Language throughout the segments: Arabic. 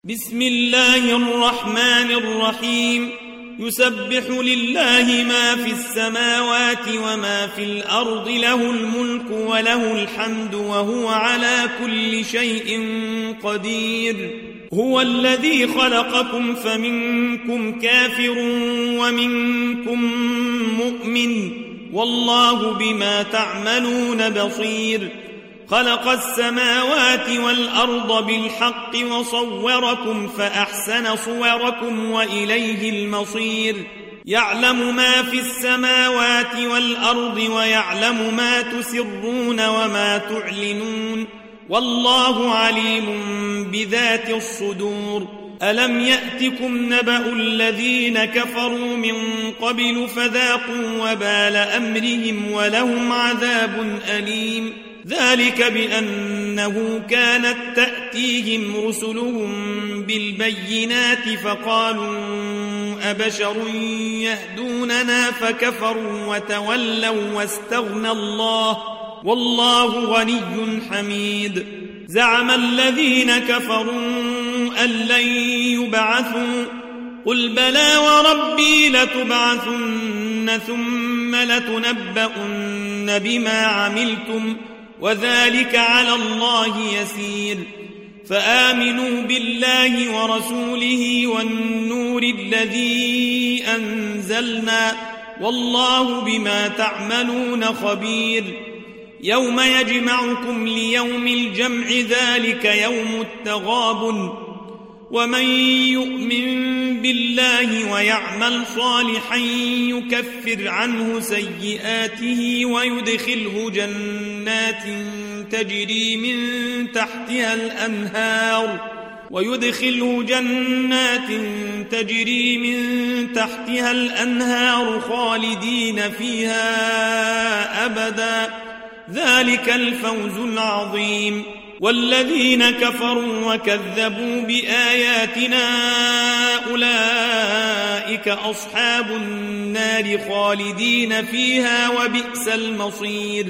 بسم الله الرحمن الرحيم يسبح لله ما في السماوات وما في الأرض له الملك وله الحمد وهو على كل شيء قدير هو الذي خلقكم فمنكم كافر ومنكم مؤمن والله بما تعملون بصير خلق السماوات والأرض بالحق وصوركم فأحسن صوركم وإليه المصير يعلم ما في السماوات والأرض ويعلم ما تسرون وما تعلنون والله عليم بذات الصدور ألم يأتكم نبأ الذين كفروا من قبل فذاقوا وبال أمرهم ولهم عذاب أليم ذلك بأنه كانت تأتيهم رسلهم بالبينات فقالوا أبشر يهدوننا فكفروا وتولوا واستغنى الله والله غني حميد زعم الذين كفروا أن لن يبعثوا قل بلى وربي لتبعثن ثم لتنبؤن بما عملتم وذلك على الله يسير فآمنوا بالله ورسوله والنور الذي أنزلنا والله بما تعملون خبير يوم يجمعكم ليوم الجمع ذلك يوم التغابن ومن يؤمن بالله ويعمل صالحا يكفر عنه سيئاته ويدخله جنات تجري من تحتها الأنهار خالدين فيها أبدا ذلك الفوز العظيم والذين كفروا وكذبوا بآياتنا أولئك أصحاب النار خالدين فيها وبئس المصير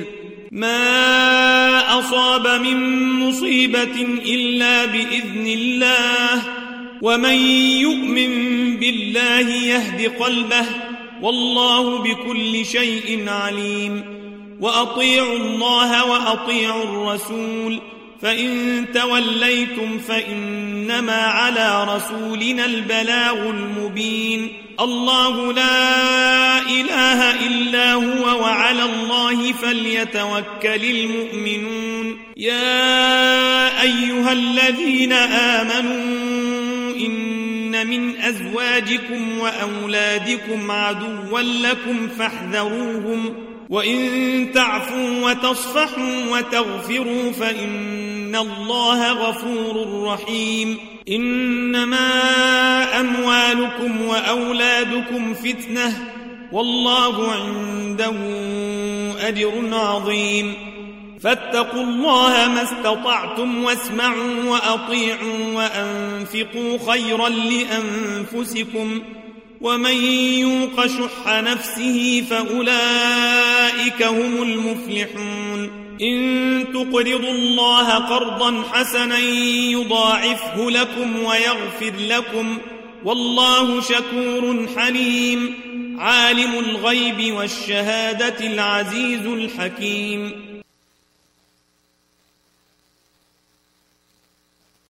ما أصاب من مصيبة إلا بإذن الله ومن يؤمن بالله يهد قلبه والله بكل شيء عليم وأطيعوا الله وأطيعوا الرسول فإن توليتم فإنما على رسولنا البلاغ المبين الله لا إله إلا هو وعلى الله فليتوكل المؤمنون يا أيها الذين آمنوا إن من أزواجكم وأولادكم عدوا لكم فاحذروهم وإن تعفوا وتصفحوا وتغفروا فإن الله غفور رحيم إنما أموالكم وأولادكم فتنة والله عنده أجر عظيم فاتقوا الله ما استطعتم واسمعوا وأطيعوا وأنفقوا خيرا لأنفسكم ومن يوق شح نفسه فأولئك هم المفلحون إن تقرضوا الله قرضا حسنا يضاعفه لكم ويغفر لكم والله شكور حليم عالم الغيب والشهادة العزيز الحكيم